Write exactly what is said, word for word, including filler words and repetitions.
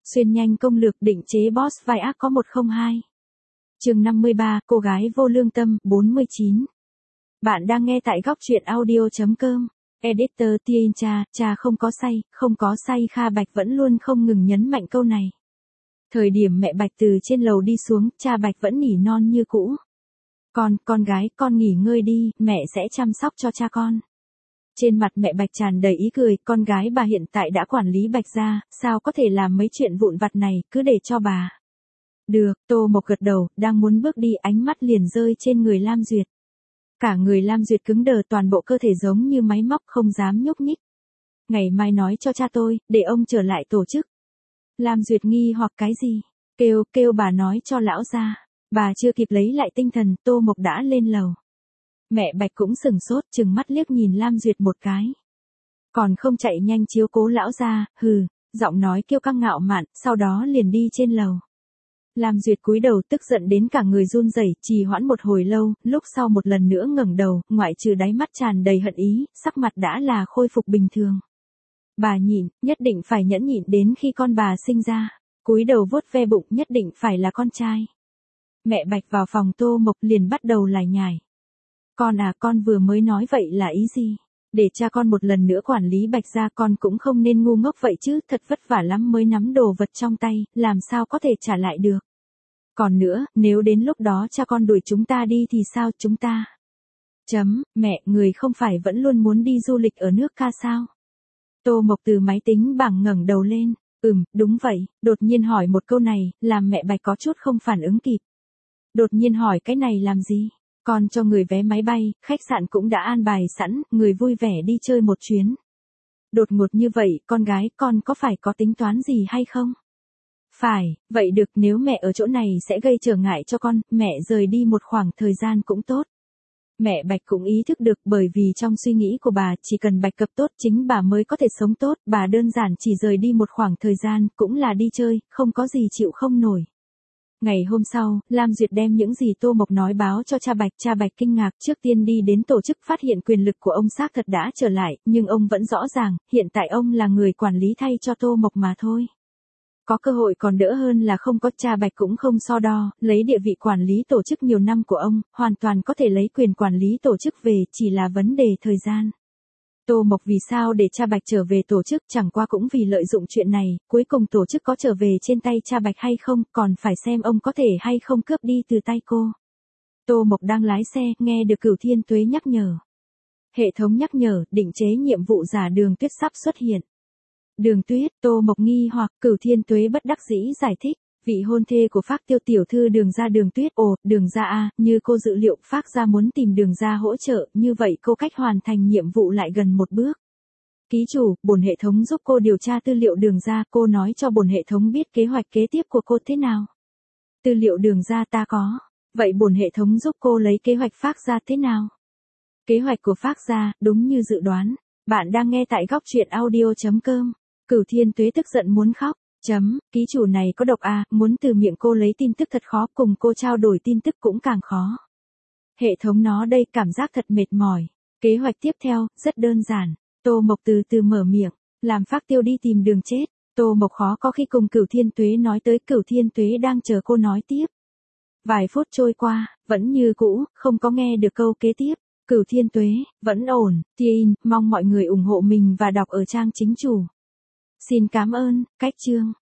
Xuyên nhanh công lược định chế boss vai ác có một không hai. Chương năm mươi ba, cô gái vô lương tâm, bốn mươi chín. Bạn đang nghe tại góc truyện audio chấm com. Editor Tiên cha, cha không có say, không có say. Kha Bạch vẫn luôn không ngừng nhấn mạnh câu này. Thời điểm mẹ Bạch từ trên lầu đi xuống, cha Bạch vẫn nỉ non như cũ. Con, con gái, con nghỉ ngơi đi, mẹ sẽ chăm sóc cho cha con. Trên mặt mẹ Bạch tràn đầy ý cười, con gái bà hiện tại đã quản lý Bạch gia, sao có thể làm mấy chuyện vụn vặt này, cứ để cho bà. Được, Tô Mộc gật đầu, đang muốn bước đi, ánh mắt liền rơi trên người Lam Duyệt. Cả người Lam Duyệt cứng đờ, toàn bộ cơ thể giống như máy móc, không dám nhúc nhích. Ngày mai nói cho cha tôi, để ông trở lại tổ chức. Lam Duyệt nghi hoặc cái gì? Kêu, kêu bà nói cho lão gia. Bà chưa kịp lấy lại tinh thần, Tô Mộc đã lên lầu. Mẹ Bạch cũng sừng sốt, trừng mắt liếc nhìn Lam Duyệt một cái. Còn không chạy nhanh chiếu cố lão gia, hừ, giọng nói kiêu căng ngạo mạn, sau đó liền đi trên lầu. Lam Duyệt cúi đầu tức giận đến cả người run rẩy, trì hoãn một hồi lâu, lúc sau một lần nữa ngẩng đầu, ngoại trừ đáy mắt tràn đầy hận ý, sắc mặt đã là khôi phục bình thường. Bà nhịn, nhất định phải nhẫn nhịn đến khi con bà sinh ra, cúi đầu vuốt ve bụng, nhất định phải là con trai. Mẹ Bạch vào phòng Tô Mộc liền bắt đầu lải nhải. Con à, con vừa mới nói vậy là ý gì? Để cha con một lần nữa quản lý Bạch gia, con cũng không nên ngu ngốc vậy chứ, thật vất vả lắm mới nắm đồ vật trong tay, làm sao có thể trả lại được. Còn nữa, nếu đến lúc đó cha con đuổi chúng ta đi thì sao, chúng ta? Chấm, mẹ, người không phải vẫn luôn muốn đi du lịch ở nước ca sao? Tô Mộc từ máy tính bảng ngẩng đầu lên, ừm, đúng vậy, đột nhiên hỏi một câu này, làm mẹ Bạch có chút không phản ứng kịp. Đột nhiên hỏi cái này làm gì? Con cho người vé máy bay, khách sạn cũng đã an bài sẵn, người vui vẻ đi chơi một chuyến. Đột ngột như vậy, con gái, con có phải có tính toán gì hay không? Phải, vậy được, nếu mẹ ở chỗ này sẽ gây trở ngại cho con, mẹ rời đi một khoảng thời gian cũng tốt. Mẹ Bạch cũng ý thức được, bởi vì trong suy nghĩ của bà, chỉ cần Bạch Cập tốt chính bà mới có thể sống tốt, bà đơn giản chỉ rời đi một khoảng thời gian, cũng là đi chơi, không có gì chịu không nổi. Ngày hôm sau, Lam Duyệt đem những gì Tô Mộc nói báo cho cha Bạch, cha Bạch kinh ngạc, trước tiên đi đến tổ chức phát hiện quyền lực của ông xác thật đã trở lại, nhưng ông vẫn rõ ràng, hiện tại ông là người quản lý thay cho Tô Mộc mà thôi. Có cơ hội còn đỡ hơn là không có, cha Bạch cũng không so đo, lấy địa vị quản lý tổ chức nhiều năm của ông, hoàn toàn có thể lấy quyền quản lý tổ chức về, chỉ là vấn đề thời gian. Tô Mộc vì sao để cha Bạch trở về tổ chức, chẳng qua cũng vì lợi dụng chuyện này, cuối cùng tổ chức có trở về trên tay cha Bạch hay không, còn phải xem ông có thể hay không cướp đi từ tay cô. Tô Mộc đang lái xe, nghe được Cửu Thiên Tuế nhắc nhở. Hệ thống nhắc nhở, định chế nhiệm vụ giả Đường Tuyết sắp xuất hiện. Đường Tuyết, Tô Mộc nghi hoặc, Cửu Thiên Tuế bất đắc dĩ giải thích. Vị hôn thê của Phác Tiêu tiểu thư Đường gia Đường Tuyết, ồ, Đường gia a, như cô dự liệu, Phác gia muốn tìm Đường gia hỗ trợ, như vậy cô cách hoàn thành nhiệm vụ lại gần một bước. Ký chủ, bổn hệ thống giúp cô điều tra tư liệu Đường gia, cô nói cho bổn hệ thống biết kế hoạch kế tiếp của cô thế nào. Tư liệu Đường gia ta có, vậy bổn hệ thống giúp cô lấy kế hoạch Phác gia thế nào? Kế hoạch của Phác gia, đúng như dự đoán. Bạn đang nghe tại góc truyện audio chấm com. Cửu Thiên Tuế tức giận muốn khóc. Chấm, ký chủ này có độc à, muốn từ miệng cô lấy tin tức thật khó, cùng cô trao đổi tin tức cũng càng khó. Hệ thống nó đây, cảm giác thật mệt mỏi. Kế hoạch tiếp theo, rất đơn giản. Tô Mộc từ từ mở miệng, làm Phác Tiêu đi tìm đường chết. Tô Mộc khó có khi cùng Cửu Thiên Tuế nói tới, Cửu Thiên Tuế đang chờ cô nói tiếp. Vài phút trôi qua, vẫn như cũ, không có nghe được câu kế tiếp. Cửu Thiên Tuế, vẫn ổn, Tiin, mong mọi người ủng hộ mình và đọc ở trang chính chủ. Xin cảm ơn, cách chương.